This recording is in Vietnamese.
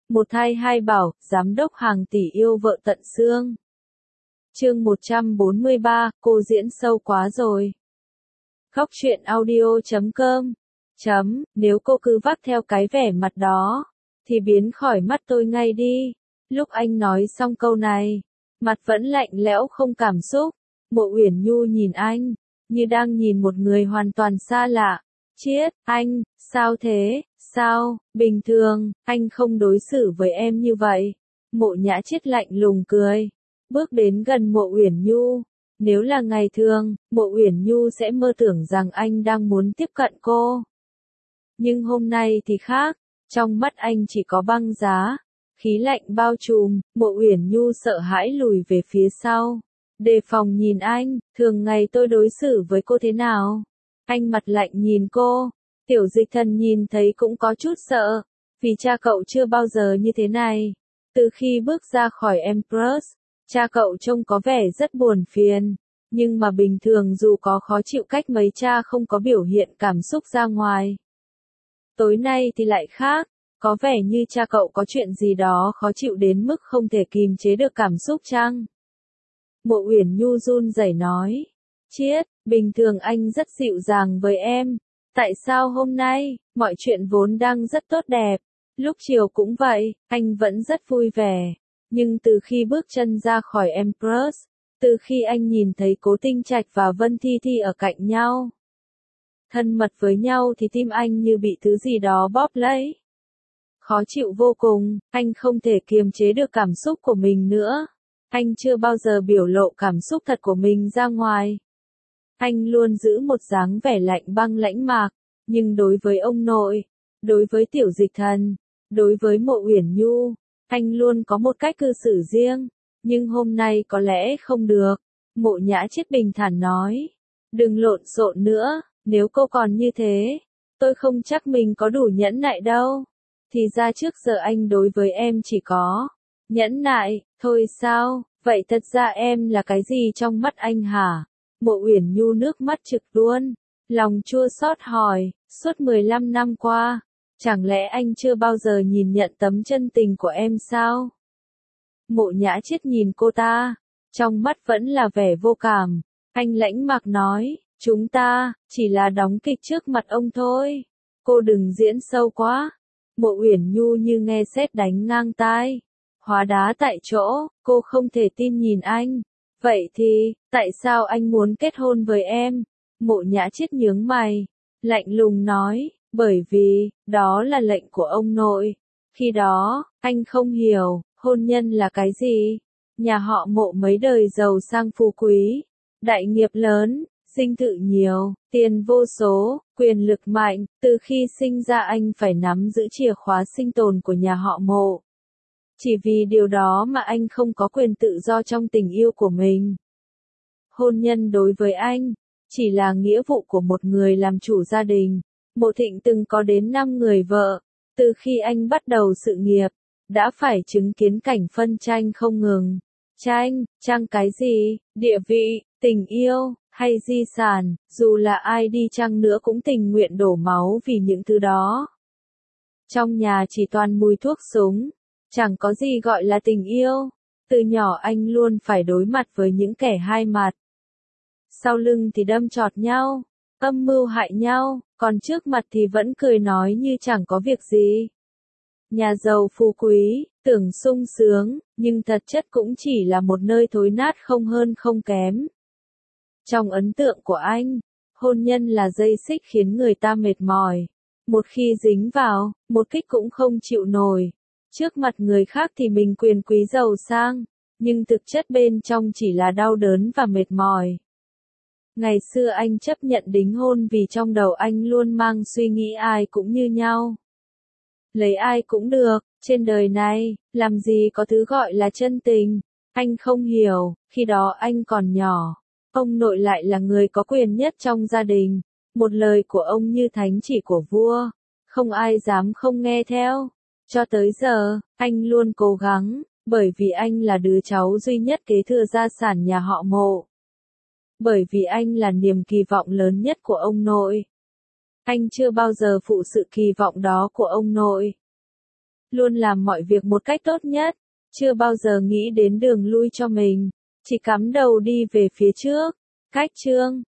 Một thai hai bảo, giám đốc hàng tỷ yêu vợ tận xương. Chương 143, cô diễn sâu quá rồi. Khóc chuyện audio.com. Nếu cô cứ vác theo cái vẻ mặt đó, thì biến khỏi mắt tôi ngay đi. Lúc anh nói xong câu này, mặt vẫn lạnh lẽo không cảm xúc. Mộ Uyển Nhu nhìn anh, như đang nhìn một người hoàn toàn xa lạ. Chiết, anh, sao thế, sao, bình thường, anh không đối xử với em như vậy. Mộ Nhã Chiết lạnh lùng cười, bước đến gần Mộ Uyển Nhu. Nếu là ngày thường, Mộ Uyển Nhu sẽ mơ tưởng rằng anh đang muốn tiếp cận cô. Nhưng hôm nay thì khác, trong mắt anh chỉ có băng giá, khí lạnh bao trùm. Mộ Uyển Nhu sợ hãi lùi về phía sau, đề phòng nhìn anh. Thường ngày tôi đối xử với cô thế nào? Anh mặt lạnh nhìn cô. Tiểu Dịch Thần nhìn thấy cũng có chút sợ, vì cha cậu chưa bao giờ như thế này. Từ khi bước ra khỏi Empress, cha cậu trông có vẻ rất buồn phiền, nhưng mà bình thường dù có khó chịu cách mấy cha không có biểu hiện cảm xúc ra ngoài. Tối nay thì lại khác, có vẻ như cha cậu có chuyện gì đó khó chịu đến mức không thể kìm chế được cảm xúc chăng? Mộ Uyển Nhu run rẩy nói, Chiết, bình thường anh rất dịu dàng với em, tại sao hôm nay, mọi chuyện vốn đang rất tốt đẹp, lúc chiều cũng vậy, anh vẫn rất vui vẻ, nhưng từ khi bước chân ra khỏi Empress, từ khi anh nhìn thấy Cố Tinh Trạch và Vân Thi Thi ở cạnh nhau, thân mật với nhau thì tim anh như bị thứ gì đó bóp lấy. Khó chịu vô cùng, anh không thể kiềm chế được cảm xúc của mình nữa. Anh chưa bao giờ biểu lộ cảm xúc thật của mình ra ngoài. Anh luôn giữ một dáng vẻ lạnh băng lãnh mạc, nhưng đối với ông nội, đối với Tiểu Dịch Thần, đối với Mộ Uyển Nhu, anh luôn có một cách cư xử riêng, nhưng hôm nay có lẽ không được. Mộ Nhã Chiết bình thản nói, đừng lộn xộn nữa, nếu cô còn như thế, tôi không chắc mình có đủ nhẫn nại đâu. Thì ra trước giờ anh đối với em chỉ có nhẫn nại, thôi sao, vậy thật ra em là cái gì trong mắt anh hả? Mộ Uyển Nhu nước mắt trực luôn, lòng chua xót hỏi, suốt 15 năm qua, chẳng lẽ anh chưa bao giờ nhìn nhận tấm chân tình của em sao? Mộ Nhã Chiết nhìn cô ta, trong mắt vẫn là vẻ vô cảm, anh lãnh mạc nói, chúng ta, chỉ là đóng kịch trước mặt ông thôi, cô đừng diễn sâu quá. Mộ Uyển Nhu như nghe sét đánh ngang tai, hóa đá tại chỗ, cô không thể tin nhìn anh. Vậy thì, tại sao anh muốn kết hôn với em? Mộ Nhã Chiết nhướng mày, lạnh lùng nói, bởi vì, đó là lệnh của ông nội. Khi đó, anh không hiểu, hôn nhân là cái gì? Nhà họ Mộ mấy đời giàu sang phú quý, đại nghiệp lớn, dinh thự nhiều, tiền vô số, quyền lực mạnh, từ khi sinh ra anh phải nắm giữ chìa khóa sinh tồn của nhà họ Mộ. Chỉ vì điều đó mà anh không có quyền tự do trong tình yêu của mình. Hôn nhân đối với anh, chỉ là nghĩa vụ của một người làm chủ gia đình. Mộ Thịnh từng có đến 5 người vợ, từ khi anh bắt đầu sự nghiệp, đã phải chứng kiến cảnh phân tranh không ngừng. Tranh cái gì, địa vị, tình yêu, hay di sản, dù là ai đi chăng nữa cũng tình nguyện đổ máu vì những thứ đó. Trong nhà chỉ toàn mùi thuốc súng, chẳng có gì gọi là tình yêu. Từ nhỏ anh luôn phải đối mặt với những kẻ hai mặt. Sau lưng thì đâm chọt nhau, âm mưu hại nhau, còn trước mặt thì vẫn cười nói như chẳng có việc gì. Nhà giàu phú quý, tưởng sung sướng, nhưng thật chất cũng chỉ là một nơi thối nát không hơn không kém. Trong ấn tượng của anh, hôn nhân là dây xích khiến người ta mệt mỏi. Một khi dính vào, một kích cũng không chịu nổi. Trước mặt người khác thì mình quyền quý giàu sang, nhưng thực chất bên trong chỉ là đau đớn và mệt mỏi. Ngày xưa anh chấp nhận đính hôn vì trong đầu anh luôn mang suy nghĩ ai cũng như nhau. Lấy ai cũng được, trên đời này, làm gì có thứ gọi là chân tình. Anh không hiểu, khi đó anh còn nhỏ, ông nội lại là người có quyền nhất trong gia đình. Một lời của ông như thánh chỉ của vua, không ai dám không nghe theo. Cho tới giờ, anh luôn cố gắng, bởi vì anh là đứa cháu duy nhất kế thừa gia sản nhà họ Mộ. Bởi vì anh là niềm kỳ vọng lớn nhất của ông nội. Anh chưa bao giờ phụ sự kỳ vọng đó của ông nội. luôn làm mọi việc một cách tốt nhất, chưa bao giờ nghĩ đến đường lui cho mình, chỉ cắm đầu đi về phía trước. Cách chương